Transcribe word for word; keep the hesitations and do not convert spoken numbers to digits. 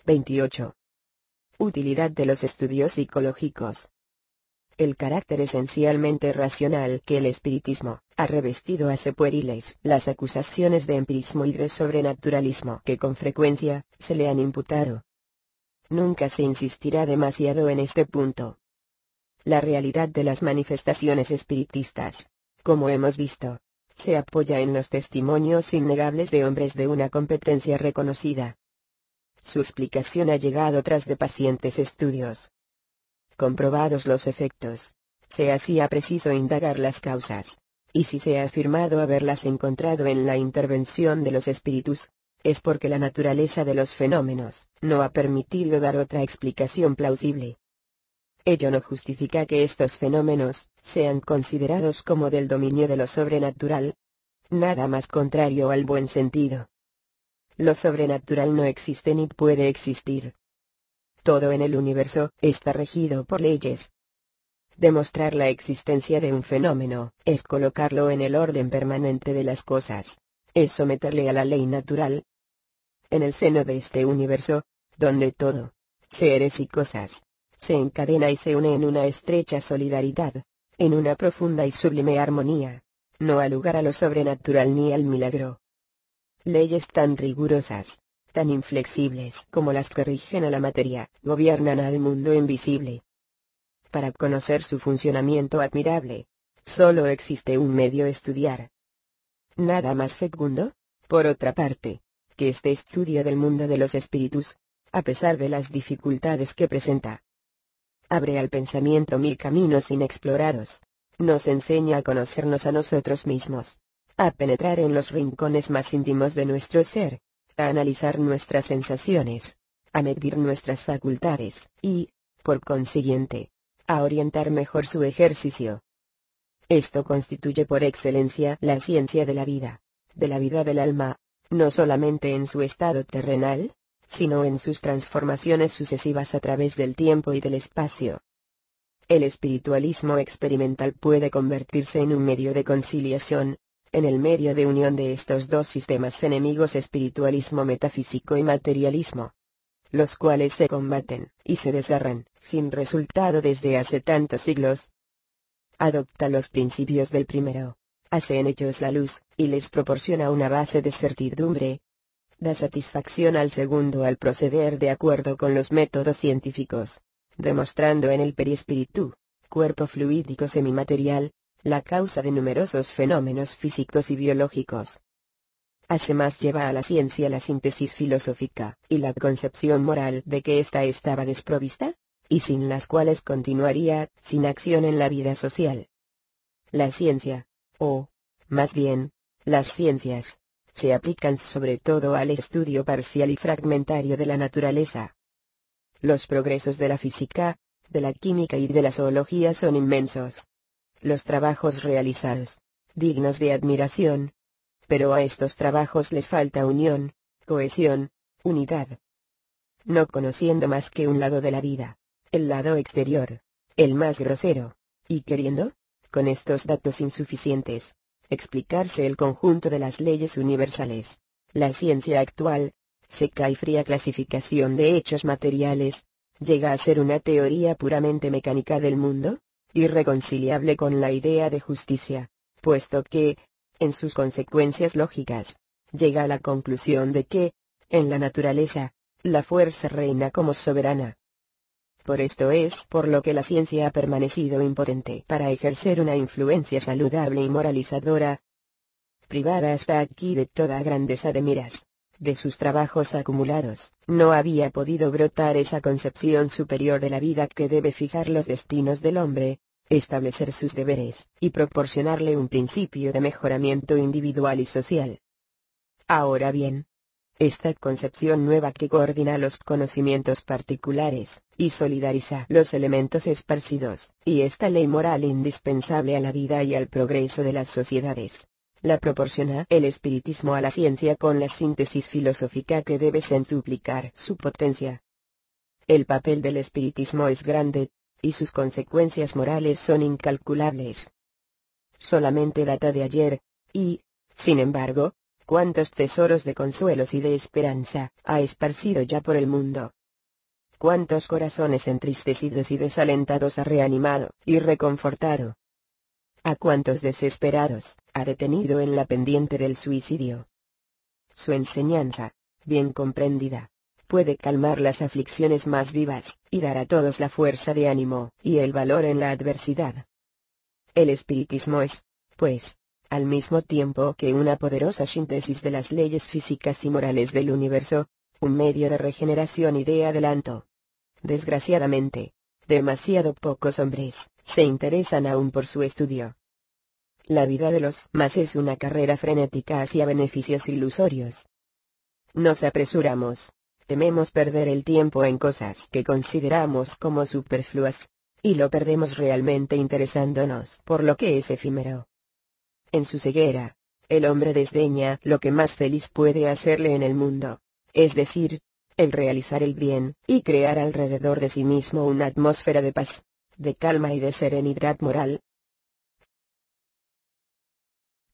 veintiocho. Utilidad de los estudios psicológicos. El carácter esencialmente racional que el espiritismo ha revestido hace pueriles las acusaciones de empirismo y de sobrenaturalismo que con frecuencia se le han imputado. Nunca se insistirá demasiado en este punto. La realidad de las manifestaciones espiritistas, como hemos visto, se apoya en los testimonios innegables de hombres de una competencia reconocida. Su explicación ha llegado tras de pacientes estudios. Comprobados los efectos, se hacía preciso indagar las causas, y si se ha afirmado haberlas encontrado en la intervención de los espíritus, es porque la naturaleza de los fenómenos no ha permitido dar otra explicación plausible. Ello no justifica que estos fenómenos sean considerados como del dominio de lo sobrenatural. Nada más contrario al buen sentido. Lo sobrenatural no existe ni puede existir. Todo en el universo está regido por leyes. Demostrar la existencia de un fenómeno es colocarlo en el orden permanente de las cosas, es someterle a la ley natural. En el seno de este universo, donde todo, seres y cosas, se encadena y se une en una estrecha solidaridad, en una profunda y sublime armonía, no ha lugar a lo sobrenatural ni al milagro. Leyes tan rigurosas, tan inflexibles como las que rigen a la materia, gobiernan al mundo invisible. Para conocer su funcionamiento admirable, solo existe un medio: estudiar. Nada más fecundo, por otra parte, que este estudio del mundo de los espíritus, a pesar de las dificultades que presenta. Abre al pensamiento mil caminos inexplorados, nos enseña a conocernos a nosotros mismos, a penetrar en los rincones más íntimos de nuestro ser, a analizar nuestras sensaciones, a medir nuestras facultades, y, por consiguiente, a orientar mejor su ejercicio. Esto constituye por excelencia la ciencia de la vida, de la vida del alma, no solamente en su estado terrenal, sino en sus transformaciones sucesivas a través del tiempo y del espacio. El espiritualismo experimental puede convertirse en un medio de conciliación, en el medio de unión de estos dos sistemas enemigos: espiritualismo metafísico y materialismo, los cuales se combaten y se desgarran sin resultado desde hace tantos siglos. Adopta los principios del primero, hace en ellos la luz, y les proporciona una base de certidumbre. Da satisfacción al segundo al proceder de acuerdo con los métodos científicos, demostrando en el perispíritu, cuerpo fluídico semimaterial, la causa de numerosos fenómenos físicos y biológicos. Además lleva a la ciencia la síntesis filosófica y la concepción moral de que ésta estaba desprovista, y sin las cuales continuaría sin acción en la vida social. La ciencia, o, más bien, las ciencias, se aplican sobre todo al estudio parcial y fragmentario de la naturaleza. Los progresos de la física, de la química y de la zoología son inmensos. Los trabajos realizados, dignos de admiración. Pero a estos trabajos les falta unión, cohesión, unidad. No conociendo más que un lado de la vida, el lado exterior, el más grosero, y queriendo, con estos datos insuficientes, explicarse el conjunto de las leyes universales, la ciencia actual, seca y fría clasificación de hechos materiales, llega a ser una teoría puramente mecánica del mundo, irreconciliable con la idea de justicia, puesto que, en sus consecuencias lógicas, llega a la conclusión de que, en la naturaleza, la fuerza reina como soberana. Por esto es por lo que la ciencia ha permanecido impotente para ejercer una influencia saludable y moralizadora. Privada hasta aquí de toda grandeza de miras, de sus trabajos acumulados, no había podido brotar esa concepción superior de la vida que debe fijar los destinos del hombre, establecer sus deberes, y proporcionarle un principio de mejoramiento individual y social. Ahora bien, esta concepción nueva que coordina los conocimientos particulares, y solidariza los elementos esparcidos, y esta ley moral indispensable a la vida y al progreso de las sociedades, la proporciona el espiritismo a la ciencia con la síntesis filosófica que debe centuplicar su potencia. El papel del espiritismo es grande, y sus consecuencias morales son incalculables. Solamente data de ayer, y, sin embargo, cuántos tesoros de consuelos y de esperanza ha esparcido ya por el mundo. Cuántos corazones entristecidos y desalentados ha reanimado y reconfortado. A cuántos desesperados ha detenido en la pendiente del suicidio. Su enseñanza, bien comprendida, puede calmar las aflicciones más vivas, y dar a todos la fuerza de ánimo y el valor en la adversidad. El espiritismo es, pues, al mismo tiempo que una poderosa síntesis de las leyes físicas y morales del universo, un medio de regeneración y de adelanto. Desgraciadamente, demasiado pocos hombres se interesan aún por su estudio. La vida de los más es una carrera frenética hacia beneficios ilusorios. Nos apresuramos, tememos perder el tiempo en cosas que consideramos como superfluas, y lo perdemos realmente interesándonos por lo que es efímero. En su ceguera, el hombre desdeña lo que más feliz puede hacerle en el mundo, es decir, el realizar el bien, y crear alrededor de sí mismo una atmósfera de paz, de calma y de serenidad moral,